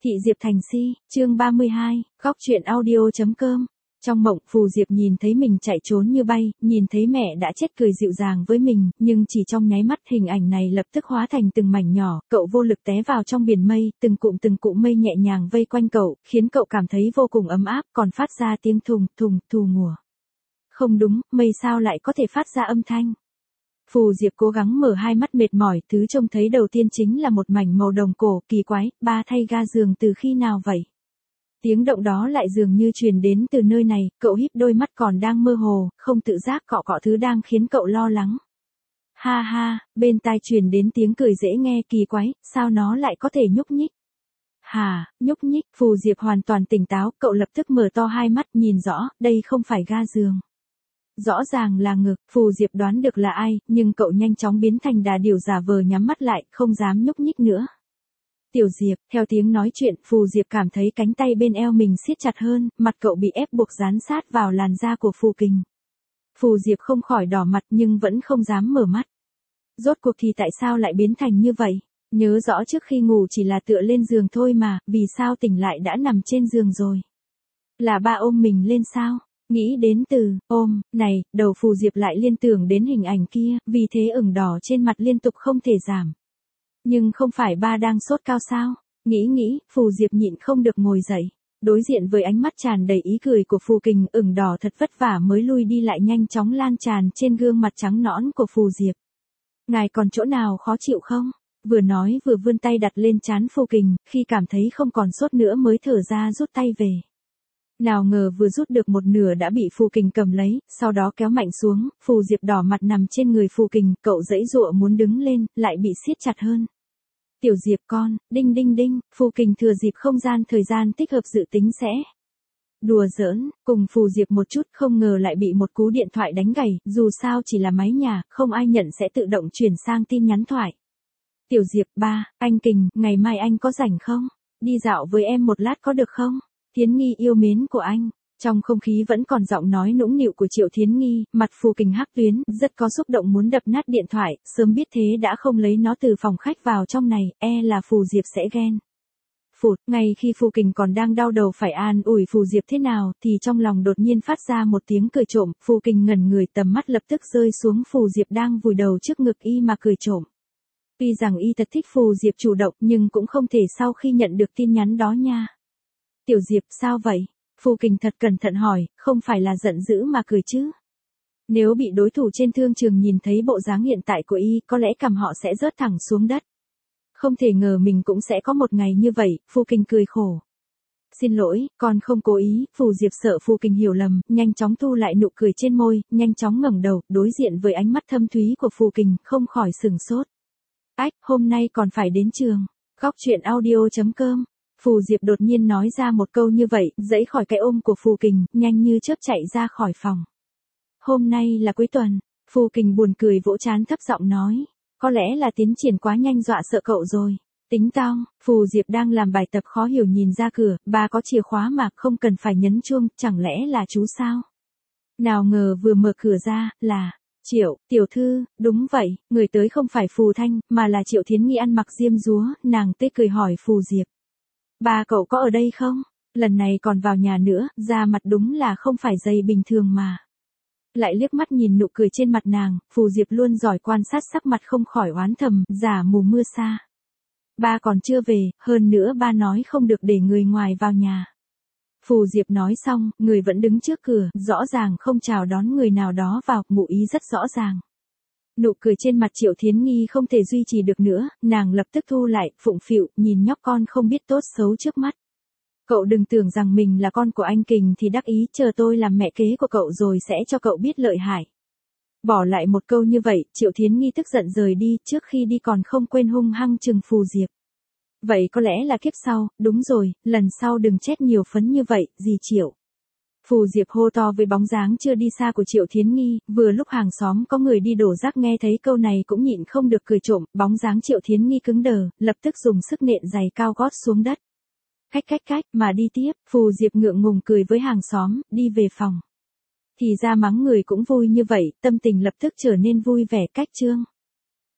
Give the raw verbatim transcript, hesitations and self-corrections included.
Thị Diệp Thành Si, chương ba mươi hai, góc truyện audio.com. Trong mộng, Phù Diệp nhìn thấy mình chạy trốn như bay, nhìn thấy mẹ đã chết cười dịu dàng với mình, nhưng chỉ trong nháy mắt hình ảnh này lập tức hóa thành từng mảnh nhỏ, cậu vô lực té vào trong biển mây, từng cụm từng cụm mây nhẹ nhàng vây quanh cậu, khiến cậu cảm thấy vô cùng ấm áp, còn phát ra tiếng thùng, thùng, thù mùa. Không đúng, mây sao lại có thể phát ra âm thanh? Phù Diệp cố gắng mở hai mắt mệt mỏi, thứ trông thấy đầu tiên chính là một mảnh màu đồng cổ, kỳ quái, ba thay ga giường từ khi nào vậy? Tiếng động đó lại dường như truyền đến từ nơi này, cậu híp đôi mắt còn đang mơ hồ, không tự giác cọ cọ thứ đang khiến cậu lo lắng. Ha ha, bên tai truyền đến tiếng cười dễ nghe, kỳ quái, sao nó lại có thể nhúc nhích? Hà, nhúc nhích, Phù Diệp hoàn toàn tỉnh táo, cậu lập tức mở to hai mắt, nhìn rõ, đây không phải ga giường. Rõ ràng là ngực, Phù Diệp đoán được là ai, nhưng cậu nhanh chóng biến thành đà điểu giả vờ nhắm mắt lại, không dám nhúc nhích nữa. Tiểu Diệp, theo tiếng nói chuyện, Phù Diệp cảm thấy cánh tay bên eo mình siết chặt hơn, mặt cậu bị ép buộc dán sát vào làn da của Phù Kình. Phù Diệp không khỏi đỏ mặt nhưng vẫn không dám mở mắt. Rốt cuộc thì tại sao lại biến thành như vậy? Nhớ rõ trước khi ngủ chỉ là tựa lên giường thôi mà, vì sao tỉnh lại đã nằm trên giường rồi? Là ba ôm mình lên sao? Nghĩ đến từ ôm này, đầu Phù Diệp lại liên tưởng đến hình ảnh kia, vì thế ửng đỏ trên mặt liên tục không thể giảm. Nhưng không phải ba đang sốt cao sao? Nghĩ nghĩ, Phù Diệp nhịn không được ngồi dậy. Đối diện với ánh mắt tràn đầy ý cười của Phù Kình, ửng đỏ thật vất vả mới lui đi lại nhanh chóng lan tràn trên gương mặt trắng nõn của Phù Diệp. Ngài còn chỗ nào khó chịu không? Vừa nói vừa vươn tay đặt lên trán Phù Kình, khi cảm thấy không còn sốt nữa mới thở ra rút tay về. Nào ngờ vừa rút được một nửa đã bị Phù Kình cầm lấy, sau đó kéo mạnh xuống, Phù Diệp đỏ mặt nằm trên người Phù Kình, cậu giãy giụa muốn đứng lên, lại bị siết chặt hơn. Tiểu Diệp con, đinh đinh đinh, Phù Kình thừa dịp không gian thời gian thích hợp dự tính sẽ đùa giỡn, cùng Phù Diệp một chút, không ngờ lại bị một cú điện thoại đánh gãy, dù sao chỉ là máy nhà, không ai nhận sẽ tự động chuyển sang tin nhắn thoại. Tiểu Diệp, ba, anh Kình, ngày mai anh có rảnh không? Đi dạo với em một lát có được không? Thiến Nghi yêu mến của anh. Trong không khí vẫn còn giọng nói nũng nịu của Triệu Thiến Nghi, mặt Phù Kình hắc tuyến, rất có xúc động muốn đập nát điện thoại, sớm biết thế đã không lấy nó từ phòng khách vào trong này, e là Phù Diệp sẽ ghen. Phụt, ngay khi Phù Kình còn đang đau đầu phải an ủi Phù Diệp thế nào, thì trong lòng đột nhiên phát ra một tiếng cười trộm, Phù Kình ngẩn người, tầm mắt lập tức rơi xuống Phù Diệp đang vùi đầu trước ngực y mà cười trộm. Tuy rằng y thật thích Phù Diệp chủ động, nhưng cũng không thể sau khi nhận được tin nhắn đó nha. Tiểu Diệp, sao vậy? Phù Kình thật cẩn thận hỏi, không phải là giận dữ mà cười chứ? Nếu bị đối thủ trên thương trường nhìn thấy bộ dáng hiện tại của y, có lẽ cằm họ sẽ rớt thẳng xuống đất. Không thể ngờ mình cũng sẽ có một ngày như vậy, Phù Kình cười khổ. Xin lỗi, con không cố ý, Phù Diệp sợ Phù Kình hiểu lầm, nhanh chóng thu lại nụ cười trên môi, nhanh chóng ngẩng đầu, đối diện với ánh mắt thâm thúy của Phù Kình, không khỏi sửng sốt. Ách, hôm nay còn phải đến trường. Góc truyện audio.com. Phù Diệp đột nhiên nói ra một câu như vậy, giãy khỏi cái ôm của Phù Kình, nhanh như chớp chạy ra khỏi phòng. Hôm nay là cuối tuần, Phù Kình buồn cười vỗ trán thấp giọng nói, có lẽ là tiến triển quá nhanh dọa sợ cậu rồi. Tính tong, Phù Diệp đang làm bài tập khó hiểu nhìn ra cửa, bà có chìa khóa mà không cần phải nhấn chuông, chẳng lẽ là chú sao? Nào ngờ vừa mở cửa ra, là Triệu, tiểu thư, đúng vậy, người tới không phải Phù Thanh, mà là Triệu Thiến Nghi ăn mặc diêm dúa, nàng tê cười hỏi Phù Diệp. Ba cậu có ở đây không? Lần này còn vào nhà nữa, da mặt đúng là không phải dày bình thường mà. Lại liếc mắt nhìn nụ cười trên mặt nàng, Phù Diệp luôn giỏi quan sát sắc mặt không khỏi oán thầm, giả mù mưa xa. Ba còn chưa về, hơn nữa ba nói không được để người ngoài vào nhà. Phù Diệp nói xong, người vẫn đứng trước cửa, rõ ràng không chào đón người nào đó vào, ngụ ý rất rõ ràng. Nụ cười trên mặt Triệu Thiến Nghi không thể duy trì được nữa, nàng lập tức thu lại, phụng phịu, nhìn nhóc con không biết tốt xấu trước mắt. Cậu đừng tưởng rằng mình là con của anh Kình thì đắc ý, chờ tôi làm mẹ kế của cậu rồi sẽ cho cậu biết lợi hại. Bỏ lại một câu như vậy, Triệu Thiến Nghi tức giận rời đi, trước khi đi còn không quên hung hăng trừng Phù Diệp. Vậy có lẽ là kiếp sau, đúng rồi, lần sau đừng chết nhiều phấn như vậy, gì Triệu. Phù Diệp hô to với bóng dáng chưa đi xa của Triệu Thiến Nghi, vừa lúc hàng xóm có người đi đổ rác nghe thấy câu này cũng nhịn không được cười trộm, bóng dáng Triệu Thiến Nghi cứng đờ, lập tức dùng sức nện giày cao gót xuống đất. Cách cách cách, mà đi tiếp, Phù Diệp ngượng ngùng cười với hàng xóm, đi về phòng. Thì ra mắng người cũng vui như vậy, tâm tình lập tức trở nên vui vẻ cách chương.